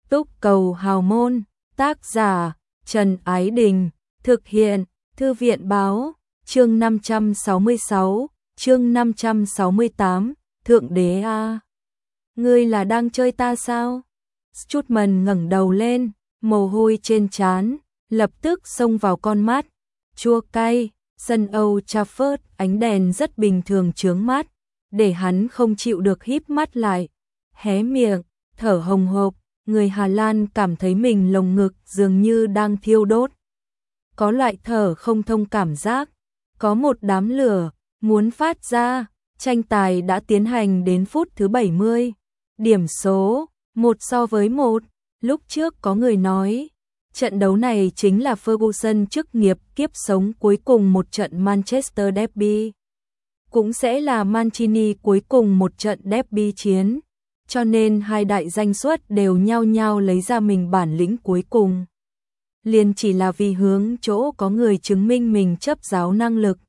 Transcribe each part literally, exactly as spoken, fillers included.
Túc cầu hào môn, tác giả Trần Ái Đình, thực hiện Thư viện Báo, chương năm trăm sáu mươi sáu, chương năm trăm sáu mươi tám, Thượng Đế a, ngươi là đang chơi ta sao? Strutman ngẩng đầu lên, mồ hôi trên trán lập tức xông vào con mắt, chua cay. Sân Old Trafford ánh đèn rất bình thường chướng mắt, để hắn không chịu được híp mắt lại, hé miệng, thở hồng hộc. Người Hà Lan cảm thấy mình lồng ngực dường như đang thiêu đốt. Có loại thở không thông cảm giác, có một đám lửa muốn phát ra. Tranh tài đã tiến hành đến phút thứ bảy mươi, điểm số một so với một. Lúc trước có người nói, trận đấu này chính là Ferguson chức nghiệp kiếp sống cuối cùng một trận Manchester Derby. Cũng sẽ là Mancini cuối cùng một trận Derby chiến. Cho nên hai đại danh xuất đều nhao nhao lấy ra mình bản lĩnh cuối cùng. Liền chỉ là vì hướng chỗ có người chứng minh mình chấp giáo năng lực.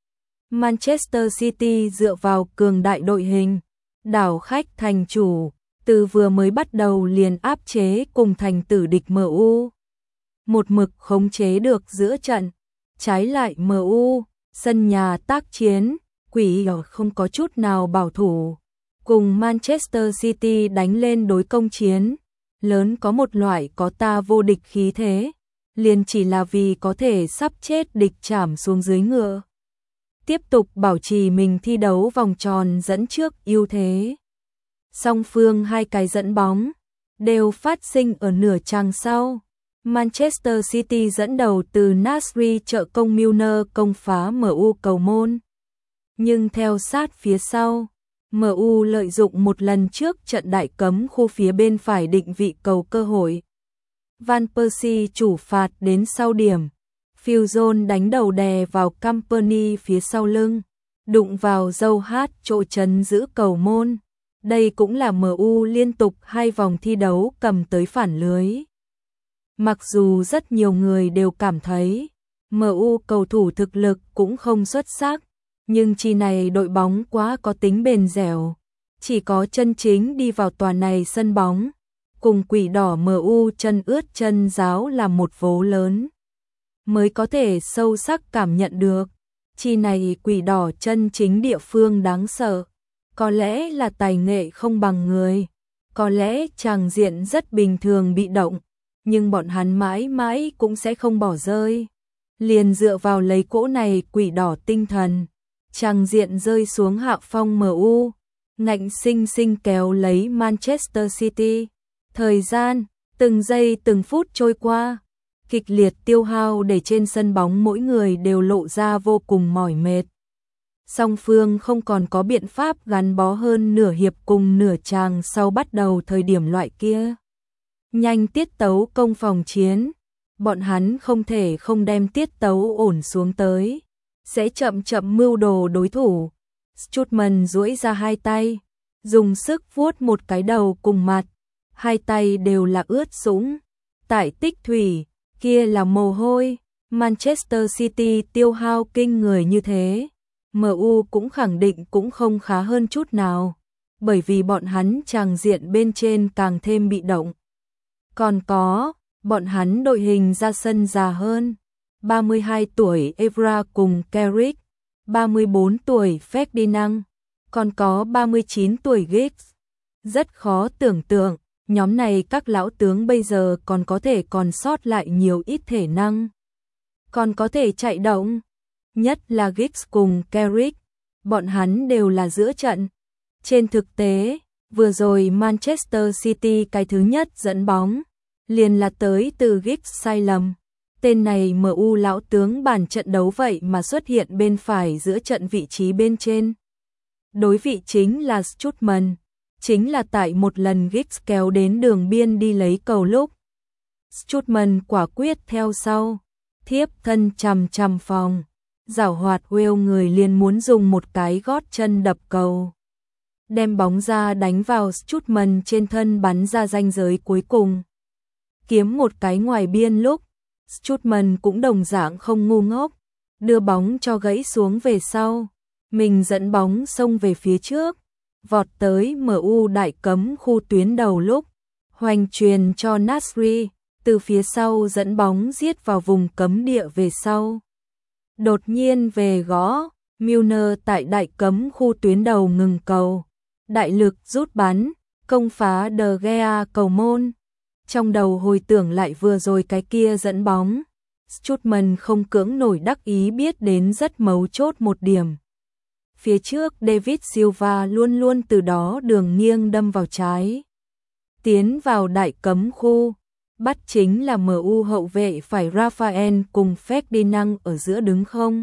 Manchester City dựa vào cường đại đội hình, đảo khách thành chủ, từ vừa mới bắt đầu liền áp chế cùng thành tử địch em u. Một mực khống chế được giữa trận, trái lại em u, sân nhà tác chiến, quỷ ở không có chút nào bảo thủ. Cùng Manchester City đánh lên đối công chiến, lớn có một loại có ta vô địch khí thế, liền chỉ là vì có thể sắp chết địch chảm xuống dưới ngựa. Tiếp tục bảo trì mình thi đấu vòng tròn dẫn trước ưu thế. Song phương hai cái dẫn bóng, đều phát sinh ở nửa chặng sau. Manchester City dẫn đầu từ Nasri trợ công Milner công phá em u cầu môn. Nhưng theo sát phía sau, em u lợi dụng một lần trước trận đại cấm khu phía bên phải định vị cầu cơ hội. Van Persie chủ phạt đến sau điểm. Phil Jones đánh đầu đè vào Company phía sau lưng, đụng vào dâu hát chỗ chấn giữ cầu môn. Đây cũng là em u liên tục hai vòng thi đấu cầm tới phản lưới. Mặc dù rất nhiều người đều cảm thấy em u cầu thủ thực lực cũng không xuất sắc, nhưng chi này đội bóng quá có tính bền dẻo, chỉ có chân chính đi vào tòa này sân bóng, cùng quỷ đỏ em u chân ướt chân ráo là một vố lớn, mới có thể sâu sắc cảm nhận được, chi này quỷ đỏ chân chính địa phương đáng sợ, có lẽ là tài nghệ không bằng người, có lẽ tràng diện rất bình thường bị động, nhưng bọn hắn mãi mãi cũng sẽ không bỏ rơi, liền dựa vào lấy cỗ này quỷ đỏ tinh thần. Tràng diện rơi xuống hạ phong em u, ngạnh sinh sinh kéo lấy Manchester City. Thời gian, từng giây từng phút trôi qua, kịch liệt tiêu hao để trên sân bóng mỗi người đều lộ ra vô cùng mỏi mệt. Song phương không còn có biện pháp gắn bó hơn nửa hiệp cùng nửa chàng sau bắt đầu thời điểm loại kia. Nhanh tiết tấu công phòng chiến, bọn hắn không thể không đem tiết tấu ổn xuống tới. Sẽ chậm chậm mưu đồ đối thủ. Strutman duỗi ra hai tay, dùng sức vuốt một cái đầu cùng mặt, hai tay đều là ướt sũng. Tại tích thủy, kia là mồ hôi. Manchester City tiêu hao kinh người như thế, em u cũng khẳng định cũng không khá hơn chút nào, bởi vì bọn hắn tràng diện bên trên càng thêm bị động. Còn có, bọn hắn đội hình ra sân già hơn. ba mươi hai tuổi Evra cùng Carrick, ba mươi bốn tuổi Ferdinand, còn có ba mươi chín tuổi Giggs. Rất khó tưởng tượng, nhóm này các lão tướng bây giờ còn có thể còn sót lại nhiều ít thể năng, còn có thể chạy động, nhất là Giggs cùng Carrick, bọn hắn đều là giữa trận. Trên thực tế, vừa rồi Manchester City cái thứ nhất dẫn bóng, liền là tới từ Giggs sai lầm. Tên này em u lão tướng bản trận đấu vậy mà xuất hiện bên phải giữa trận vị trí bên trên. Đối vị chính là Strutman, chính là tại một lần Giggs kéo đến đường biên đi lấy cầu lúc. Strutman quả quyết theo sau, thiếp thân chằm chằm phòng, giảo hoạt Will người liền muốn dùng một cái gót chân đập cầu. Đem bóng ra đánh vào Strutman trên thân bắn ra ranh giới cuối cùng. Kiếm một cái ngoài biên lúc, Strutman cũng đồng dạng không ngu ngốc, đưa bóng cho gãy xuống về sau, mình dẫn bóng xông về phía trước, vọt tới em u đại cấm khu tuyến đầu lúc, hoành truyền cho Nasri, từ phía sau dẫn bóng giết vào vùng cấm địa về sau. Đột nhiên về gõ, Milner tại đại cấm khu tuyến đầu ngừng cầu. Đại lực rút bắn, công phá De Gea cầu môn. Trong đầu hồi tưởng lại vừa rồi cái kia dẫn bóng. Strootman không cưỡng nổi đắc ý biết đến rất mấu chốt một điểm. Phía trước David Silva luôn luôn từ đó đường nghiêng đâm vào trái. Tiến vào đại cấm khu, bắt chính là em u hậu vệ phải Rafael cùng Ferdinand ở giữa đứng không.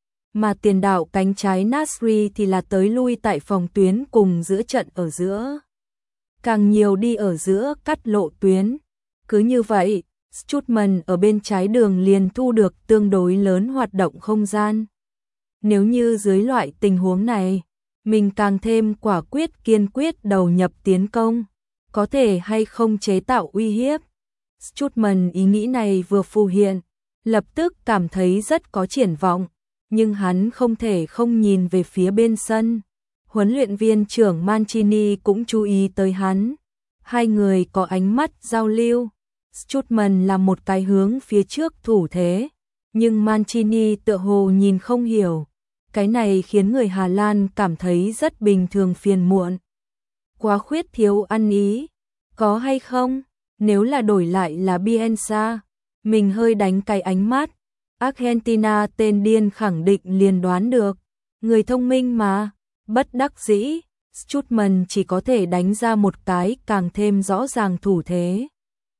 Mà tiền đạo cánh trái Nasri thì là tới lui tại phòng tuyến cùng giữa trận ở giữa. Càng nhiều đi ở giữa cắt lộ tuyến. Cứ như vậy, Strootman ở bên trái đường liền thu được tương đối lớn hoạt động không gian. Nếu như dưới loại tình huống này, mình càng thêm quả quyết kiên quyết đầu nhập tiến công, có thể hay không chế tạo uy hiếp. Strootman ý nghĩ này vừa phù hiện, lập tức cảm thấy rất có triển vọng, nhưng hắn không thể không nhìn về phía bên sân. Huấn luyện viên trưởng Mancini cũng chú ý tới hắn. Hai người có ánh mắt giao lưu. Strootman là một cái hướng phía trước thủ thế, nhưng Mancini tựa hồ nhìn không hiểu. Cái này khiến người Hà Lan cảm thấy rất bình thường phiền muộn. Quá khuyết thiếu ăn ý, có hay không? Nếu là đổi lại là Bielsa, mình hơi đánh cái ánh mắt. Argentina tên điên khẳng định liền đoán được. Người thông minh mà, bất đắc dĩ, Strootman chỉ có thể đánh ra một cái càng thêm rõ ràng thủ thế.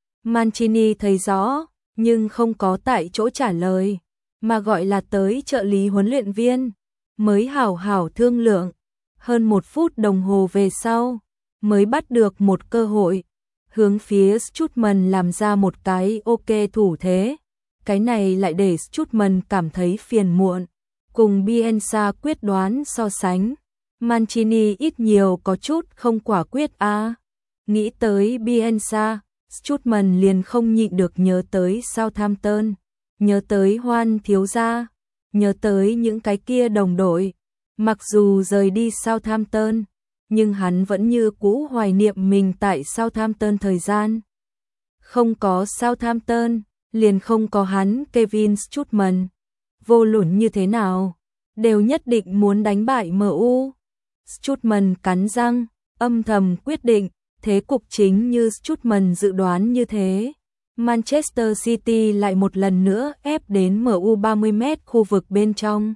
Mancini thấy rõ, nhưng không có tại chỗ trả lời, mà gọi là tới trợ lý huấn luyện viên, mới hảo hảo thương lượng. Hơn một phút đồng hồ về sau, mới bắt được một cơ hội, hướng phía Strootman làm ra một cái ok thủ thế. Cái này lại để Strootman cảm thấy phiền muộn. Cùng Bielsa quyết đoán so sánh, Mancini ít nhiều có chút không quả quyết a. À. Nghĩ tới Bielsa, Strootman liền không nhịn được nhớ tới Southampton, nhớ tới Hoan thiếu gia, nhớ tới những cái kia đồng đội. Mặc dù rời đi Southampton, nhưng hắn vẫn như cũ hoài niệm mình tại Southampton thời gian. Không có Southampton, liền không có hắn Kevin Strootman. Vô luận như thế nào, đều nhất định muốn đánh bại em u. Strootman cắn răng, âm thầm quyết định, thế cục chính như Strootman dự đoán như thế. Manchester City lại một lần nữa ép đến em u ba mươi mét khu vực bên trong.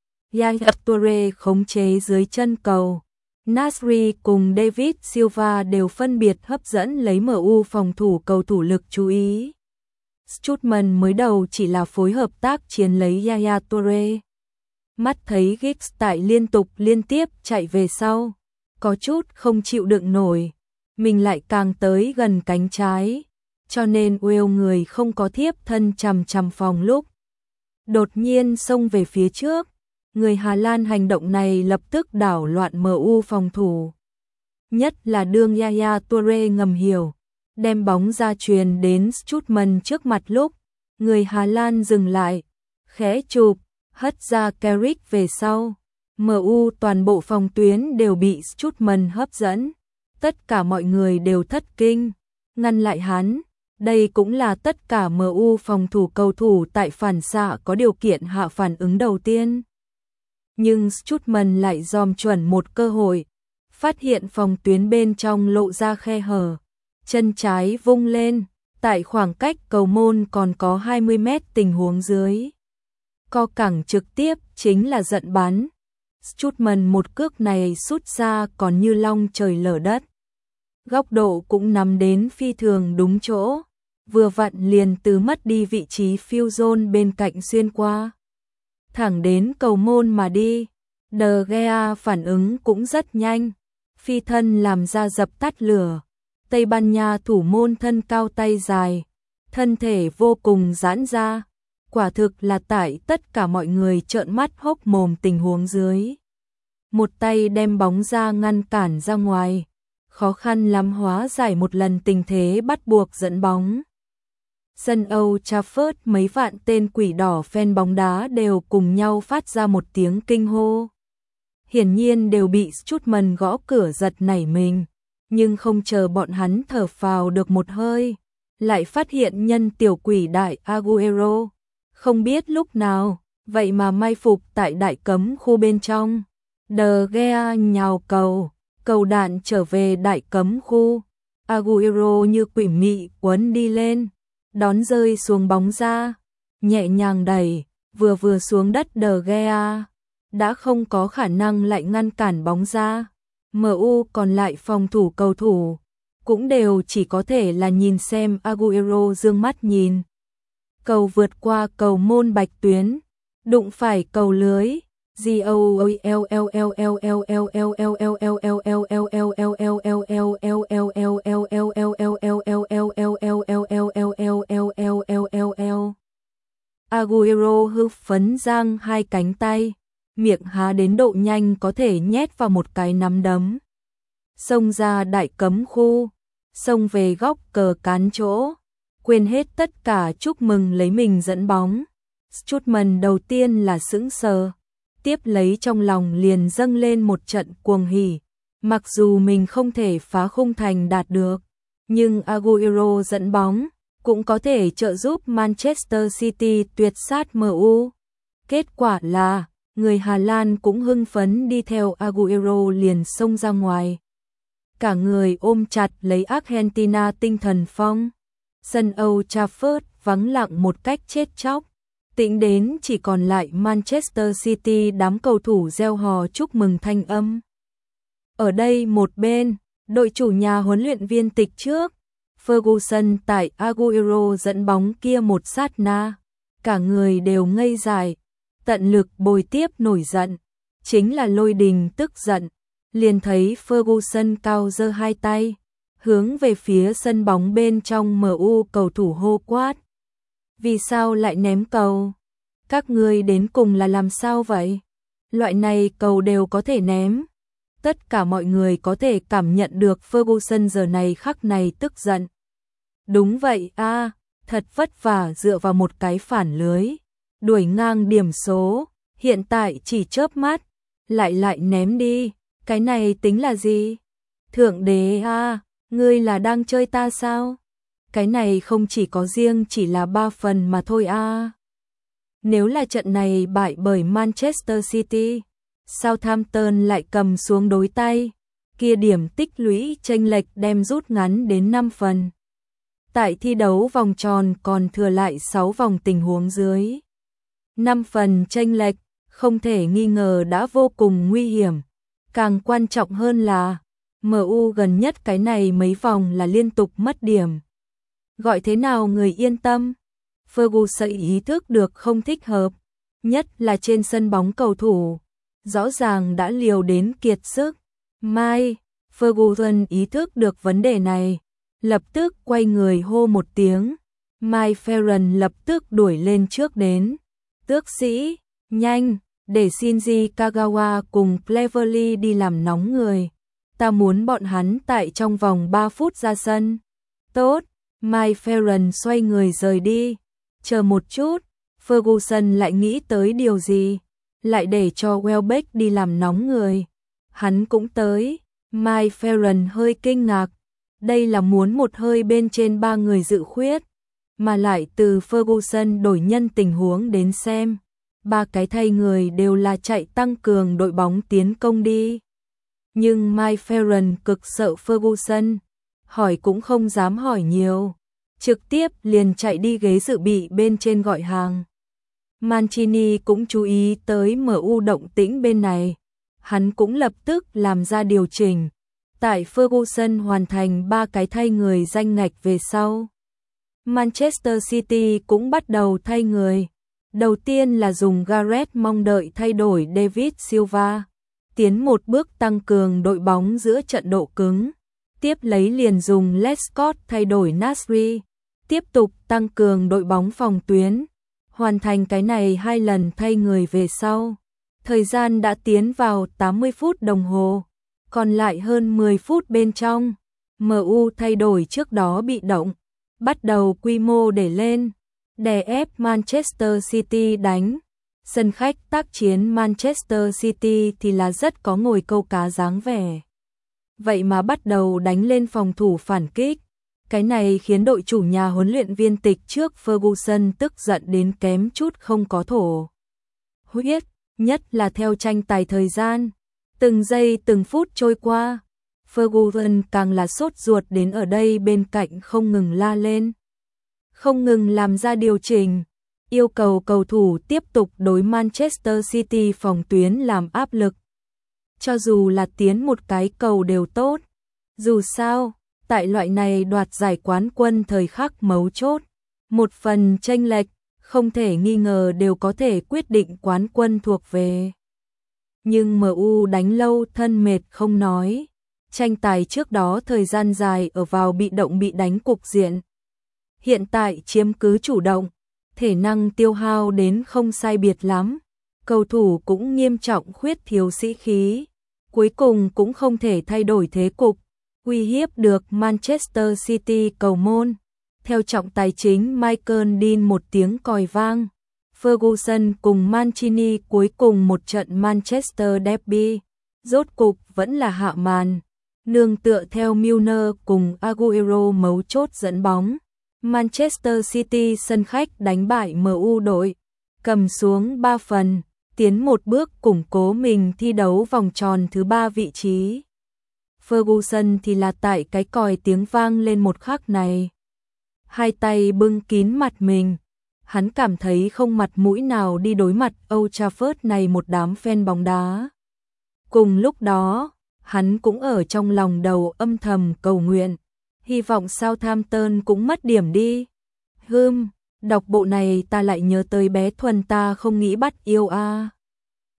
Yaya Toure khống chế dưới chân cầu. Nasri cùng David Silva đều phân biệt hấp dẫn lấy em u phòng thủ cầu thủ lực chú ý. Strootman mới đầu chỉ là phối hợp tác chiến lấy Yaya Toure. Mắt thấy Giggs tại liên tục liên tiếp chạy về sau, có chút không chịu đựng nổi, mình lại càng tới gần cánh trái, cho nên Wales người không có thiếp thân chằm chằm phòng lúc. Đột nhiên xông về phía trước, người Hà Lan hành động này lập tức đảo loạn em u phòng thủ. Nhất là đương Yaya Toure ngầm hiểu, đem bóng ra truyền đến Strootman trước mặt lúc, người Hà Lan dừng lại, khẽ chụp, hất ra Carrick về sau. em u toàn bộ phòng tuyến đều bị Strootman hấp dẫn. Tất cả mọi người đều thất kinh, ngăn lại hắn. Đây cũng là tất cả em u phòng thủ cầu thủ tại phản xạ có điều kiện hạ phản ứng đầu tiên. Nhưng Strootman lại dòm chuẩn một cơ hội, phát hiện phòng tuyến bên trong lộ ra khe hở. Chân trái vung lên, tại khoảng cách cầu môn còn có hai mươi mét tình huống dưới. Co cẳng trực tiếp chính là giận bắn. Strootman một cước này sút ra còn như long trời lở đất. Góc độ cũng nắm đến phi thường đúng chỗ, vừa vặn liền từ mất đi vị trí field zone bên cạnh xuyên qua. Thẳng đến cầu môn mà đi. De Gea phản ứng cũng rất nhanh, phi thân làm ra dập tắt lửa. Tây Ban Nha thủ môn thân cao tay dài, thân thể vô cùng giãn ra, quả thực là tại tất cả mọi người trợn mắt hốc mồm tình huống dưới. Một tay đem bóng ra ngăn cản ra ngoài, khó khăn lắm hóa giải một lần tình thế bắt buộc dẫn bóng. Sân Old Trafford mấy vạn tên quỷ đỏ fan bóng đá đều cùng nhau phát ra một tiếng kinh hô. Hiển nhiên đều bị Strootman gõ cửa giật nảy mình. nhưng không chờ bọn hắn thở phào được một hơi, lại phát hiện nhân tiểu quỷ đại Agüero, không biết lúc nào, vậy mà mai phục tại đại cấm khu bên trong. De Gea nhào cầu, cầu đạn trở về đại cấm khu, Agüero như quỷ mị quấn đi lên, đón rơi xuống bóng ra, nhẹ nhàng đẩy, vừa vừa xuống đất De Gea, đã không có khả năng lại ngăn cản bóng ra. em u còn lại phòng thủ cầu thủ, cũng đều chỉ có thể là nhìn xem Agüero dương mắt nhìn. Cầu vượt qua cầu môn bạch tuyến, đụng phải cầu lưới. Agüero hưng phấn giang hai cánh tay, miệng há đến độ nhanh có thể nhét vào một cái nắm đấm. Xông ra đại cấm khu, xông về góc cờ cán chỗ, quên hết tất cả chúc mừng lấy mình dẫn bóng. Strootman đầu tiên là sững sờ, tiếp lấy trong lòng liền dâng lên một trận cuồng hỉ. Mặc dù mình không thể phá khung thành đạt được, nhưng Agüero dẫn bóng cũng có thể trợ giúp Manchester City tuyệt sát em u. Kết quả là người Hà Lan cũng hưng phấn đi theo Agüero liền xông ra ngoài. Cả người ôm chặt lấy Argentina tinh thần phong. Sân Old Trafford vắng lặng một cách chết chóc. Tĩnh đến chỉ còn lại Manchester City đám cầu thủ reo hò chúc mừng thanh âm. Ở đây một bên, đội chủ nhà huấn luyện viên tịch trước, Ferguson tại Agüero dẫn bóng kia một sát na, cả người đều ngây dại, tận lực bồi tiếp nổi giận, chính là Lôi Đình tức giận, liền thấy Ferguson cao giơ hai tay, hướng về phía sân bóng bên trong em u cầu thủ hô quát. Vì sao lại ném cầu? Các ngươi đến cùng là làm sao vậy? Loại này cầu đều có thể ném. Tất cả mọi người có thể cảm nhận được Ferguson giờ này khắc này tức giận. Đúng vậy a, à, thật vất vả dựa vào một cái phản lưới, đuổi ngang điểm số, hiện tại chỉ chớp mắt, lại lại ném đi, cái này tính là gì? Thượng đế a, à, ngươi là đang chơi ta sao? Cái này không chỉ có riêng chỉ là ba phần mà thôi a. À. Nếu là trận này bại bởi Manchester City, Southampton lại cầm xuống đối tay, kia điểm tích lũy chênh lệch đem rút ngắn đến năm phần. Tại thi đấu vòng tròn còn thừa lại sáu vòng tình huống dưới. năm phần chênh lệch, không thể nghi ngờ đã vô cùng nguy hiểm. Càng quan trọng hơn là, em u gần nhất cái này mấy vòng là liên tục mất điểm. Gọi thế nào người yên tâm? Ferguson ý thức được không thích hợp, nhất là trên sân bóng cầu thủ, rõ ràng đã liều đến kiệt sức. Mai, Ferguson ý thức được vấn đề này, lập tức quay người hô một tiếng. Mai Ferran lập tức đuổi lên trước đến. Tước sĩ, nhanh, để Shinji Kagawa cùng Cleverley đi làm nóng người. Ta muốn bọn hắn tại trong vòng ba phút ra sân. Tốt, Mai Ferran xoay người rời đi. Chờ một chút, Ferguson lại nghĩ tới điều gì, lại để cho Welbeck đi làm nóng người. Hắn cũng tới. Mai Ferran hơi kinh ngạc. Đây là muốn một hơi bên trên ba người dự khuyết, mà lại từ Ferguson đổi nhân tình huống đến xem, ba cái thay người đều là chạy tăng cường đội bóng tiến công đi. Nhưng Mai Ferran cực sợ Ferguson, hỏi cũng không dám hỏi nhiều, trực tiếp liền chạy đi ghế dự bị bên trên gọi hàng. Mancini cũng chú ý tới em u động tĩnh bên này, hắn cũng lập tức làm ra điều chỉnh. Tại Ferguson hoàn thành ba cái thay người danh ngạch về sau, Manchester City cũng bắt đầu thay người. Đầu tiên là dùng Gareth mong đợi thay đổi David Silva, tiến một bước tăng cường đội bóng giữa trận độ cứng. Tiếp lấy liền dùng Lescott thay đổi Nasri, tiếp tục tăng cường đội bóng phòng tuyến. Hoàn thành cái này hai lần thay người về sau, thời gian đã tiến vào tám mươi phút đồng hồ. Còn lại hơn mười phút bên trong, em u thay đổi trước đó bị động, bắt đầu quy mô để lên, đè ép Manchester City đánh. Sân khách tác chiến Manchester City thì là rất có ngồi câu cá dáng vẻ. vậy mà bắt đầu đánh lên phòng thủ phản kích. Cái này khiến đội chủ nhà huấn luyện viên tịch trước Ferguson tức giận đến kém chút không có thổ huyết, nhất là theo tranh tài thời gian. Từng giây từng phút trôi qua, Ferguson càng là sốt ruột đến ở đây bên cạnh không ngừng la lên. Không ngừng làm ra điều chỉnh, yêu cầu cầu thủ tiếp tục đối Manchester City phòng tuyến làm áp lực. Cho dù là tiến một cái cầu đều tốt. Dù sao, tại loại này đoạt giải quán quân thời khắc mấu chốt, một phần chênh lệch, không thể nghi ngờ đều có thể quyết định quán quân thuộc về. Nhưng em u đánh lâu thân mệt không nói. Tranh tài trước đó thời gian dài ở vào bị động bị đánh cục diện. Hiện tại chiếm cứ chủ động, thể năng tiêu hao đến không sai biệt lắm. Cầu thủ cũng nghiêm trọng khuyết thiếu sĩ khí. Cuối cùng cũng không thể thay đổi thế cục, uy hiếp được Manchester City cầu môn. Theo trọng tài chính Michael Dean một tiếng còi vang, Ferguson cùng Mancini cuối cùng một trận Manchester Derby, rốt cục vẫn là hạ màn. Nương tựa theo Milner cùng Aguero mấu chốt dẫn bóng, Manchester City sân khách đánh bại em u đội, cầm xuống ba phần, tiến một bước củng cố mình thi đấu vòng tròn thứ ba vị trí. Ferguson thì là tại cái còi tiếng vang lên một khắc này. Hai tay bưng kín mặt mình, hắn cảm thấy không mặt mũi nào đi đối mặt Old Trafford này một đám fan bóng đá. Cùng lúc đó, hắn cũng ở trong lòng đầu âm thầm cầu nguyện, hy vọng Southampton cũng mất điểm đi. Hừm, đọc bộ này ta lại nhớ tới bé Thuần ta không nghĩ bắt yêu a. À.